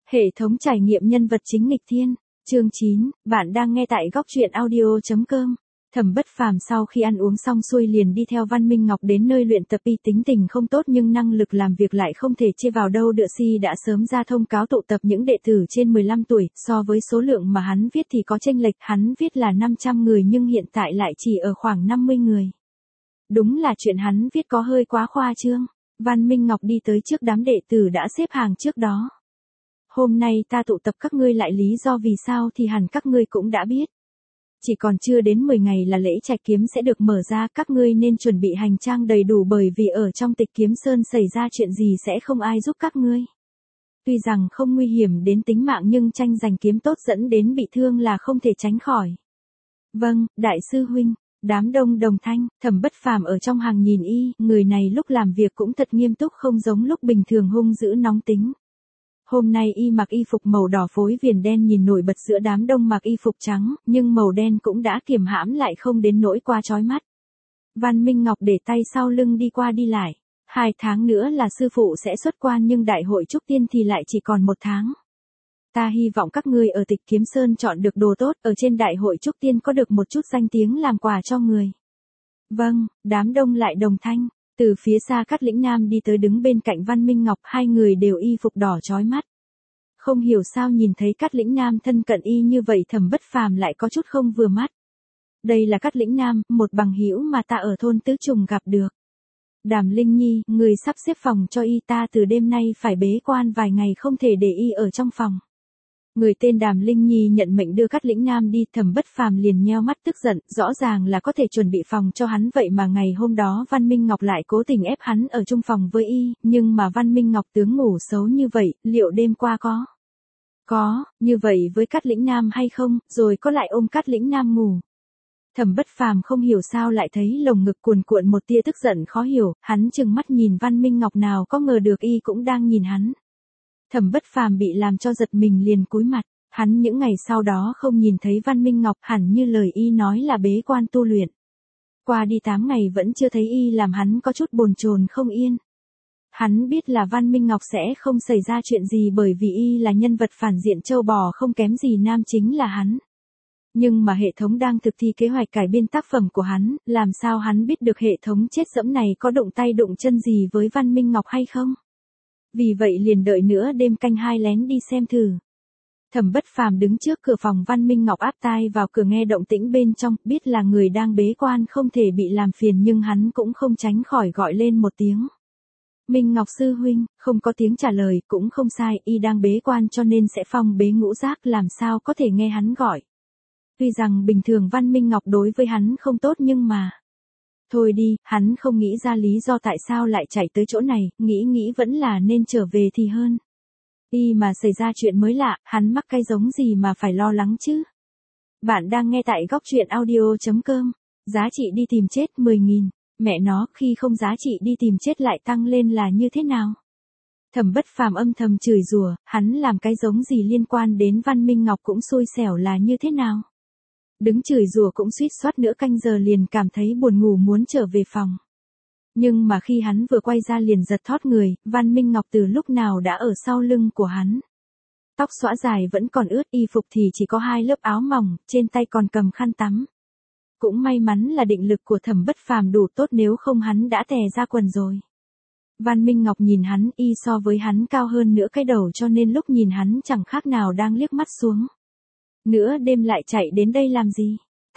Hệ thống trải nghiệm nhân vật chính nghịch thiên, chương 9, bạn đang nghe tại góc truyện audio.com. Thẩm Bất Phàm sau khi ăn uống xong xuôi liền đi theo Văn Minh Ngọc đến nơi luyện tập. Y tính tình không tốt nhưng năng lực làm việc lại không thể chê vào đâu. Đựa Si đã sớm ra thông cáo tụ tập những đệ tử trên 15 tuổi, so với số lượng mà hắn viết thì có chênh lệch, hắn viết là 500 người nhưng hiện tại lại chỉ ở khoảng 50 người. Đúng là chuyện hắn viết có hơi quá khoa trương. Văn Minh Ngọc đi tới trước đám đệ tử đã xếp hàng trước đó. Hôm nay ta tụ tập các ngươi lại, lý do vì sao thì hẳn các ngươi cũng đã biết. Chỉ còn chưa đến 10 ngày là lễ Trạch Kiếm sẽ được mở ra, các ngươi nên chuẩn bị hành trang đầy đủ bởi vì ở trong Tịch Kiếm Sơn xảy ra chuyện gì sẽ không ai giúp các ngươi. Tuy rằng không nguy hiểm đến tính mạng nhưng tranh giành kiếm tốt dẫn đến bị thương là không thể tránh khỏi. Vâng, đại sư huynh. Đám đông đồng thanh. Thẩm Bất Phàm ở trong hàng nhìn y, người này lúc làm việc cũng thật nghiêm túc, không giống lúc bình thường hung dữ nóng tính. Hôm nay y mặc y phục màu đỏ phối viền đen nhìn nổi bật giữa đám đông mặc y phục trắng, nhưng màu đen cũng đã kiềm hãm lại không đến nỗi quá chói mắt. Văn Minh Ngọc để tay sau lưng đi qua đi lại. 2 tháng nữa là sư phụ sẽ xuất quan nhưng đại hội trúc tiên thì lại chỉ còn 1 tháng. Ta hy vọng các ngươi ở Tịch Kiếm Sơn chọn được đồ tốt, ở trên đại hội trúc tiên có được một chút danh tiếng làm quà cho người. Vâng, đám đông lại đồng thanh. Từ phía xa Cát Lĩnh Nam đi tới đứng bên cạnh Văn Minh Ngọc, hai người đều y phục đỏ chói mắt. Không hiểu sao nhìn thấy Cát Lĩnh Nam thân cận y như vậy Thẩm Bất Phàm lại có chút không vừa mắt. Đây là Cát Lĩnh Nam, một bằng hữu mà ta ở thôn Tứ Trùng gặp được. Đàm Linh Nhi, người sắp xếp phòng cho y, ta từ đêm nay phải bế quan vài ngày không thể để y ở trong phòng. Người tên Đàm Linh Nhi nhận mệnh đưa Cát Lĩnh Nam đi. Thẩm Bất Phàm liền nheo mắt tức giận, rõ ràng là có thể chuẩn bị phòng cho hắn vậy mà ngày hôm đó Văn Minh Ngọc lại cố tình ép hắn ở chung phòng với y, nhưng mà Văn Minh Ngọc tướng ngủ xấu như vậy, liệu đêm qua có như vậy với Cát Lĩnh Nam hay không, rồi có lại ôm Cát Lĩnh Nam ngủ. Thẩm Bất Phàm không hiểu sao lại thấy lồng ngực cuồn cuộn một tia tức giận khó hiểu, hắn trừng mắt nhìn Văn Minh Ngọc, nào có ngờ được y cũng đang nhìn hắn. Thẩm Bất Phàm bị làm cho giật mình liền cúi mặt, hắn những ngày sau đó không nhìn thấy Văn Minh Ngọc, hẳn như lời y nói là bế quan tu luyện. Qua đi 8 ngày vẫn chưa thấy y làm hắn có chút bồn chồn không yên. Hắn biết là Văn Minh Ngọc sẽ không xảy ra chuyện gì bởi vì y là nhân vật phản diện trâu bò không kém gì nam chính là hắn. Nhưng mà hệ thống đang thực thi kế hoạch cải biên tác phẩm của hắn, làm sao hắn biết được hệ thống chết dẫm này có đụng tay đụng chân gì với Văn Minh Ngọc hay không? Vì vậy liền đợi nữa đêm canh 2 lén đi xem thử. Thẩm Bất Phàm đứng trước cửa phòng Văn Minh Ngọc áp tai vào cửa nghe động tĩnh bên trong, biết là người đang bế quan không thể bị làm phiền nhưng hắn cũng không tránh khỏi gọi lên một tiếng. Minh Ngọc sư huynh, không có tiếng trả lời, cũng không sai, y đang bế quan cho nên sẽ phong bế ngũ giác, làm sao có thể nghe hắn gọi. Tuy rằng bình thường Văn Minh Ngọc đối với hắn không tốt nhưng mà... Thôi đi, hắn không nghĩ ra lý do tại sao lại chạy tới chỗ này, nghĩ vẫn là nên trở về thì hơn. Y mà xảy ra chuyện mới lạ, hắn mắc cái giống gì mà phải lo lắng chứ. Bạn đang nghe tại góc truyện audio.com. Giá trị đi tìm chết 10.000. Mẹ nó, khi không giá trị đi tìm chết lại tăng lên là như thế nào? Thẩm Bất Phàm âm thầm chửi rủa, hắn làm cái giống gì liên quan đến Văn Minh Ngọc cũng xui xẻo là như thế nào? Đứng chửi rủa cũng suýt soát nửa canh giờ liền cảm thấy buồn ngủ muốn trở về phòng. Nhưng mà khi hắn vừa quay ra liền giật thót người, Văn Minh Ngọc từ lúc nào đã ở sau lưng của hắn. Tóc xõa dài vẫn còn ướt, y phục thì chỉ có 2 lớp áo mỏng, trên tay còn cầm khăn tắm. Cũng may mắn là định lực của Thẩm Bất Phàm đủ tốt nếu không hắn đã tè ra quần rồi. Văn Minh Ngọc nhìn hắn, y so với hắn cao hơn nửa cái đầu cho nên lúc nhìn hắn chẳng khác nào đang liếc mắt xuống. Nửa đêm lại chạy đến đây làm gì?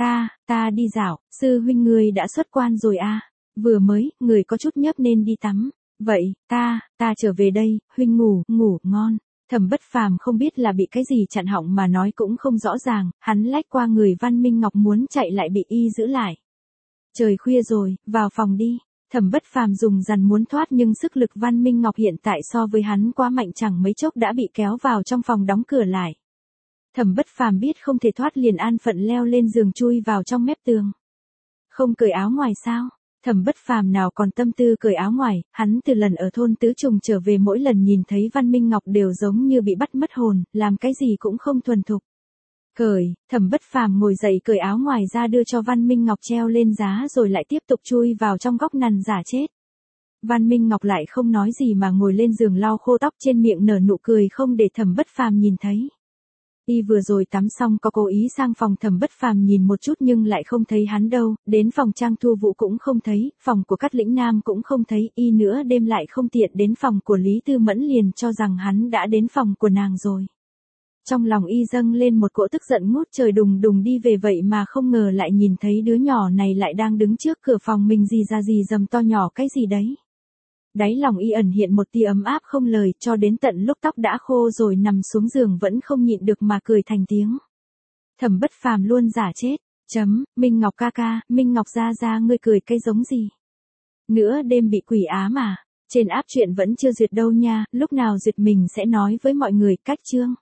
Ta đi dạo, sư huynh người đã xuất quan rồi à? Vừa mới, người có chút nhấp nên đi tắm. Vậy, ta trở về đây, huynh ngủ ngon. Thẩm Bất Phàm không biết là bị cái gì chặn họng mà nói cũng không rõ ràng, hắn lách qua người Văn Minh Ngọc muốn chạy lại bị y giữ lại. Trời khuya rồi, vào phòng đi. Thẩm Bất Phàm dùng dằn muốn thoát nhưng sức lực Văn Minh Ngọc hiện tại so với hắn quá mạnh, chẳng mấy chốc đã bị kéo vào trong phòng đóng cửa lại. Thẩm Bất Phàm biết không thể thoát liền an phận leo lên giường chui vào trong mép tường. Không cởi áo ngoài sao? Thẩm Bất Phàm nào còn tâm tư cởi áo ngoài, hắn từ lần ở thôn Tứ Trùng trở về mỗi lần nhìn thấy Văn Minh Ngọc đều giống như bị bắt mất hồn, làm cái gì cũng không thuần thục. Cởi, Thẩm Bất Phàm ngồi dậy cởi áo ngoài ra đưa cho Văn Minh Ngọc treo lên giá rồi lại tiếp tục chui vào trong góc nằm giả chết. Văn Minh Ngọc lại không nói gì mà ngồi lên giường lau khô tóc, trên miệng nở nụ cười không để Thẩm Bất Phàm nhìn thấy. Y vừa rồi tắm xong có cố ý sang phòng Thẩm Bất Phàm nhìn một chút nhưng lại không thấy hắn đâu, đến phòng Trang Thu Vũ cũng không thấy, phòng của Cát Lĩnh Nam cũng không thấy, y nửa đêm lại không tiện đến phòng của Lý Tư Mẫn liền cho rằng hắn đã đến phòng của nàng rồi. Trong lòng y dâng lên một cỗ tức giận ngút trời, đùng đùng đi về, vậy mà không ngờ lại nhìn thấy đứa nhỏ này lại đang đứng trước cửa phòng mình gì ra gì dầm to nhỏ cái gì đấy. Đáy lòng y ẩn hiện một tia ấm áp không lời, cho đến tận lúc tóc đã khô rồi nằm xuống giường vẫn không nhịn được mà cười thành tiếng. Thẩm Bất Phàm luôn giả chết. Minh Ngọc ca ca, Minh Ngọc gia gia, ngươi cười cái giống gì? Nữa đêm bị quỷ ám à? Trên app chuyện vẫn chưa duyệt đâu nha, lúc nào duyệt mình sẽ nói với mọi người. Cách chương.